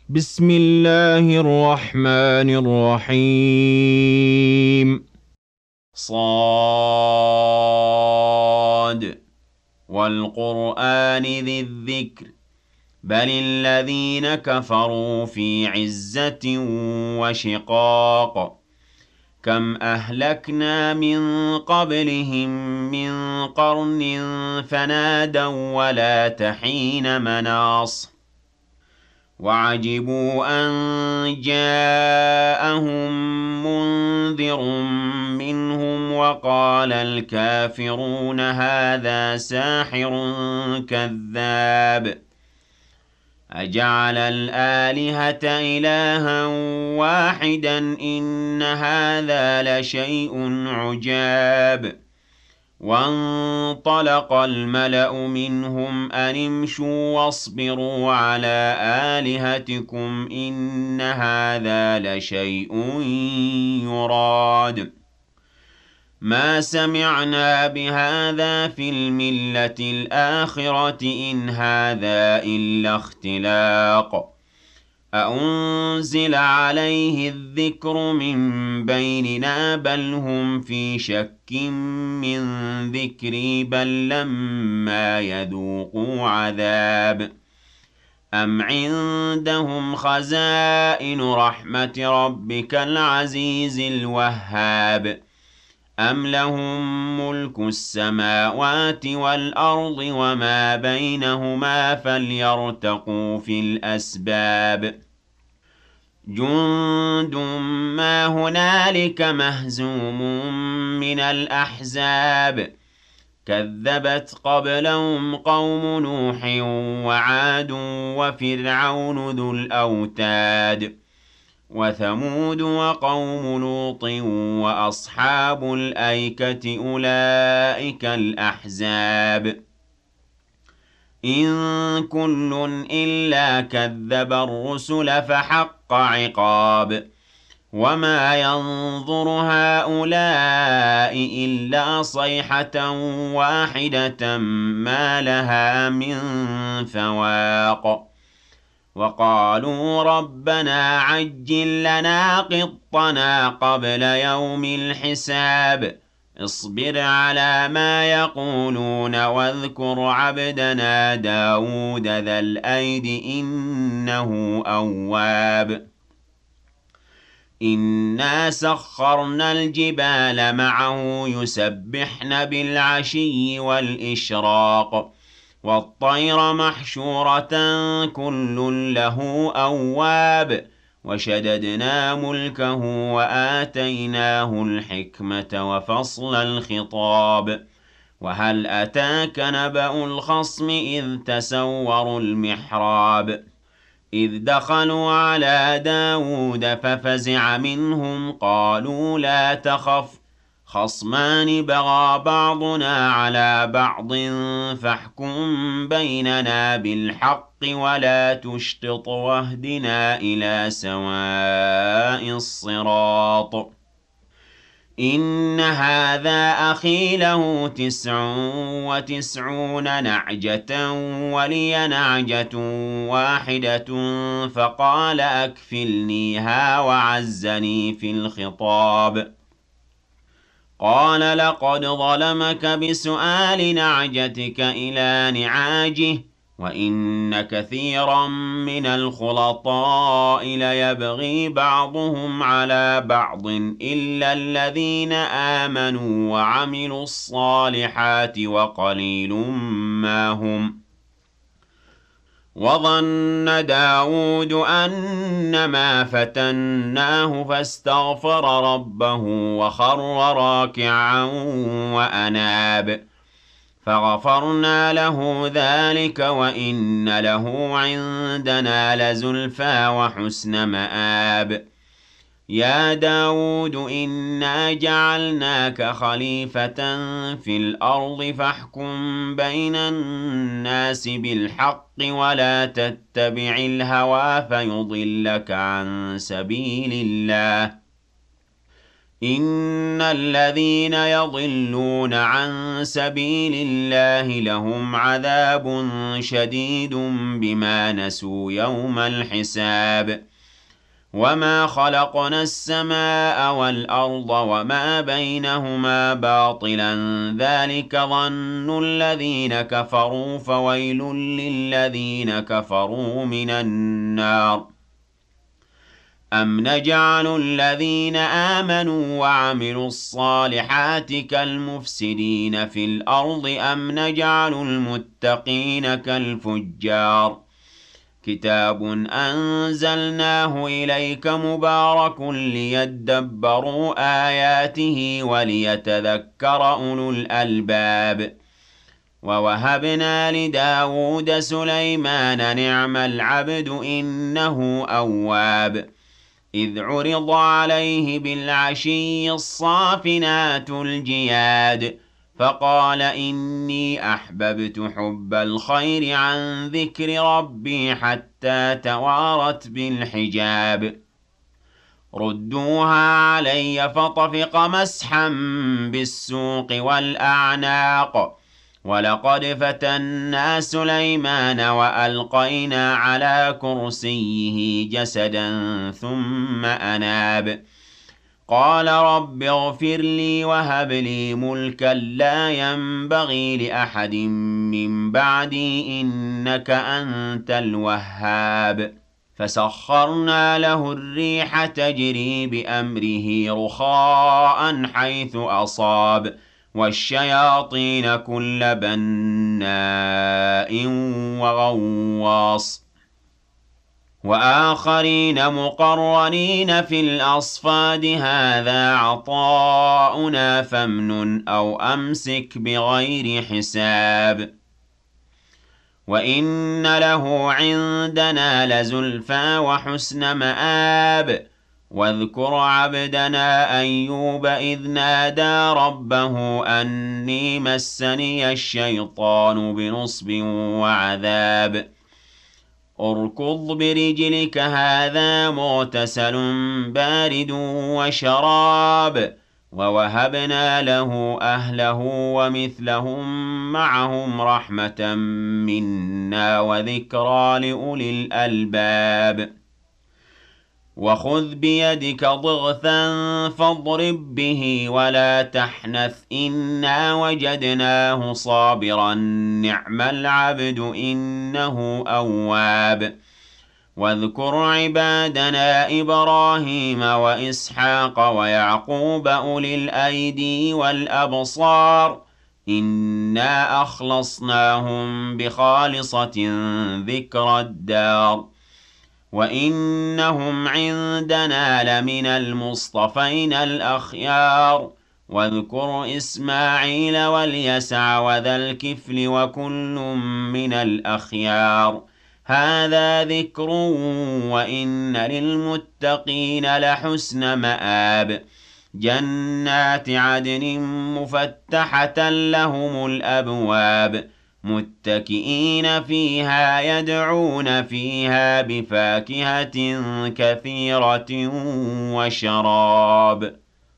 بسم الله الرحمن الرحيم صاد والقرآن ذي الذكر بل الذين كفروا في عزة وشقاق كم أهلكنا من قبلهم من قرن فنادوا ولا تحين مناص وعجبوا أن جاءهم منذر منهم وقال الكافرون هذا ساحر كذاب أجعل الآلهة إلها واحدا إن هذا لشيء عجاب وانطلق الملأ منهم أن امشوا واصبروا على آلهتكم إن هذا لشيء يراد ما سمعنا بهذا في الملة الآخرة إن هذا إلا اختلاق أأنزل عليه الذكر من بيننا بل هم في شك من ذكري بل لما يذوقوا عذاب أم عندهم خزائن رحمة ربك العزيز الوهاب أم لهم ملك السماوات والأرض وما بينهما فليرتقوا في الأسباب جند ما هنالك مهزوم من الأحزاب كذبت قبلهم قوم نوح وعاد وفرعون ذو الأوتاد وثمود وقوم لوط وأصحاب الأيكة أولئك الأحزاب إن كل إلا كذب الرسل فحق عقاب وما ينظر هؤلاء إلا صيحة واحدة ما لها من فواق وقالوا ربنا عجل لنا قطنا قبل يوم الحساب اصبر على ما يقولون واذكر عبدنا داود ذا الأيد إنه أواب إنا سخرنا الجبال معه يسبحن بالعشي والإشراق والطير محشورة كل له أواب وشددنا ملكه وآتيناه الحكمة وفصل الخطاب وهل أتاك نبأ الخصم إذ تسوروا المحراب إذ دخلوا على داود ففزع منهم قالوا لا تخف خصمان بغى بعضنا على بعض فاحكم بيننا بالحق ولا تشطط واهدنا إلى سواء الصراط إن هذا أخي له 99 نعجة ولي نعجة واحدة فقال أكفلنيها وعزني في الخطاب قال لقد ظلمك بسؤال نعجتك إلى نعاجه وإن كثيرا من الخلطاء ليبغي بعضهم على بعض إلا الذين آمنوا وعملوا الصالحات وقليل ما هم وظن داود أنما فتناه فاستغفر ربه وخر راكعا وأناب فغفرنا له ذلك وإن له عندنا لزلفى وحسن مآب يا داود إنا جعلناك خليفة في الأرض فاحكم بين الناس بالحق ولا تتبع الهوى فيضلك عن سبيل الله إن الذين يضلون عن سبيل الله لهم عذاب شديد بما نسوا يوم الحساب وما خلقنا السماء والأرض وما بينهما باطلا ذلك ظن الذين كفروا فويل للذين كفروا من النار أم نجعل الذين آمنوا وعملوا الصالحات كالمفسدين في الأرض أم نجعل المتقين كالفجار كتاب أنزلناه إليك مبارك ليدبروا آياته وليتذكر أولو الألباب ووهبنا لداود سليمان نعم العبد إنه أواب إذ عرض عليه بالعشي الصافنات الجياد فقال إني أحببت حب الخير عن ذكر ربي حتى توارت بالحجاب ردوها علي فطفق مسحا بالسوق والأعناق ولقد فتنا سليمان وألقينا على كرسيه جسدا ثم أناب قال رب اغفر لي وهب لي ملكا لا ينبغي لأحد من بعدي إنك أنت الوهاب فسخرنا له الريح تجري بأمره رخاء حيث أصاب والشياطين كل بناء وغواص وآخرين مقرنين في الأصفاد هذا عطاؤنا فامنن أو أمسك بغير حساب وإن له عندنا لزلفى وحسن مآب واذكر عبدنا أيوب إذ نادى ربه أني مسني الشيطان بنصب وعذاب اركض برجلك هذا مغتسل بارد وشراب ووهبنا له أهله ومثلهم معهم رحمة منا وذكرى لأولي الألباب وخذ بيدك ضغثا فاضرب به ولا تحنث إنا وجدناه صابرا نعم العبد إنه أواب واذكر عبادنا إبراهيم وإسحاق ويعقوب أولي الأيدي والأبصار إنا أخلصناهم بخالصة ذكر الدار وإنهم عندنا لمن المصطفين الأخيار واذكر إسماعيل واليسع وذا الكفل وكل من الأخيار هذا ذكر وإن للمتقين لحسن مآب جنات عدن مفتحة لهم الأبواب متكئين فيها يدعون فيها بفاكهة كثيرة وشراب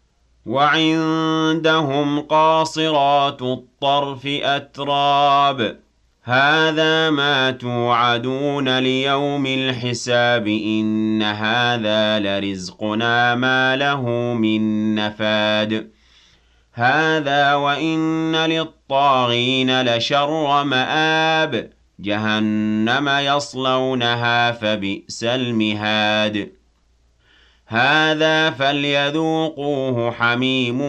وعندهم قاصرات الطرف أتراب هذا ما توعدون ليوم الحساب إن هذا لرزقنا ما له من نفاد هذا وإن للطاغين لشر مآب جهنم يصلونها فبئس المهاد هذا فليذوقوه حميم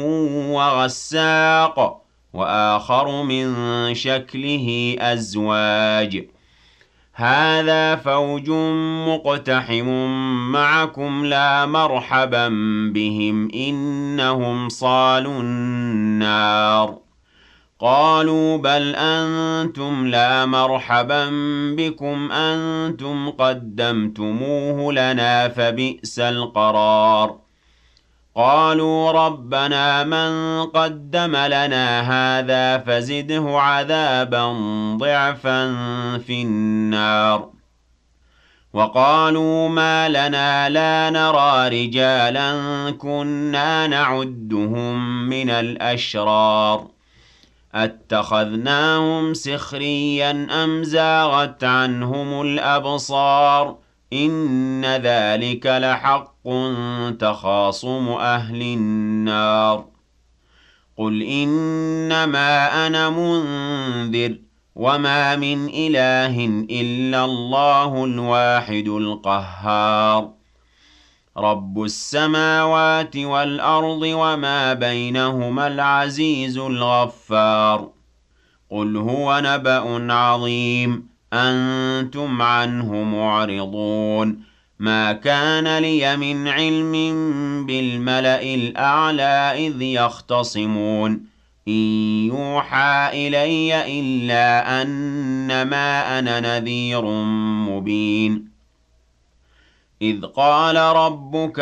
وغساق وآخر من شكله أزواج هذا فوج مقتحم معكم لا مرحبا بهم إنهم صالوا النار قالوا بل أنتم لا مرحبا بكم أنتم قدمتموه لنا فبئس القرار قالوا ربنا من قدم لنا هذا فزده عذابا ضعفا في النار وقالوا ما لنا لا نرى رجالا كنا نعدهم من الأشرار أتخذناهم سخريا أم زاغت عنهم الأبصار إن ذلك لحق تخاصم أهل النار قل إنما أنا منذر وما من إله إلا الله الواحد القهار رب السماوات والأرض وما بينهما العزيز الغفار قل هو نبأ عظيم أنتم عنه معرضون ما كان لي من علم بالملأ الأعلى إذ يختصمون إن يوحى إلي إلا أنما أنا نذير مبين إذ قال ربك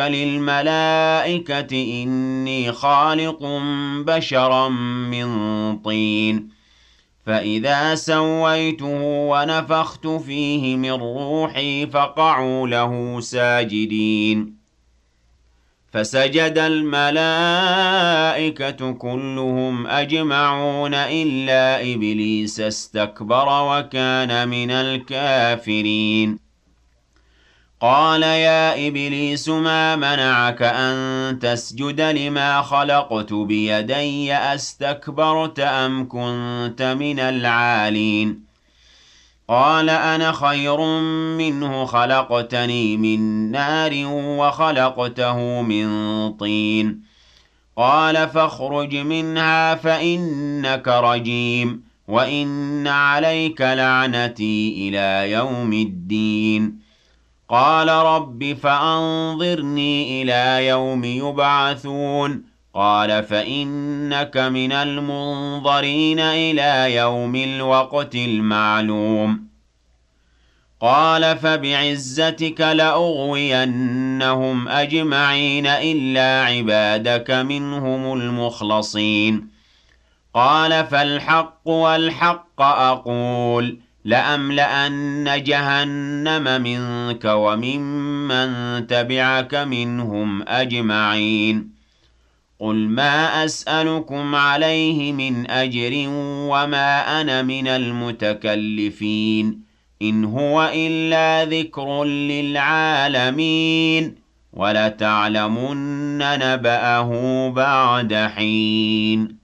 للملائكة إني خالق بشرا من طين فإذا سويته ونفخت فيه من روحي فقعوا له ساجدين فسجد الملائكة كلهم أجمعون إلا إبليس استكبر وكان من الكافرين قال يا إبليس ما منعك أن تسجد لما خلقت بيدي أستكبرت أم كنت من العالين قال أنا خير منه خلقتني من نار وخلقته من طين قال فاخرج منها فإنك رجيم وإن عليك لعنتي إلى يوم الدين قال رب فأنظرني إلى يوم يبعثون قال فإنك من المنظرين إلى يوم الوقت المعلوم قال فبعزتك لأغوينهم أجمعين إلا عبادك منهم المخلصين قال فالحق والحق أقول لأملأن جهنم منك وممن تبعك منهم أجمعين قل ما أسألكم عليه من أجر وما أنا من المتكلفين إن هو إلا ذكر للعالمين ولتعلمن نبأه بعد حين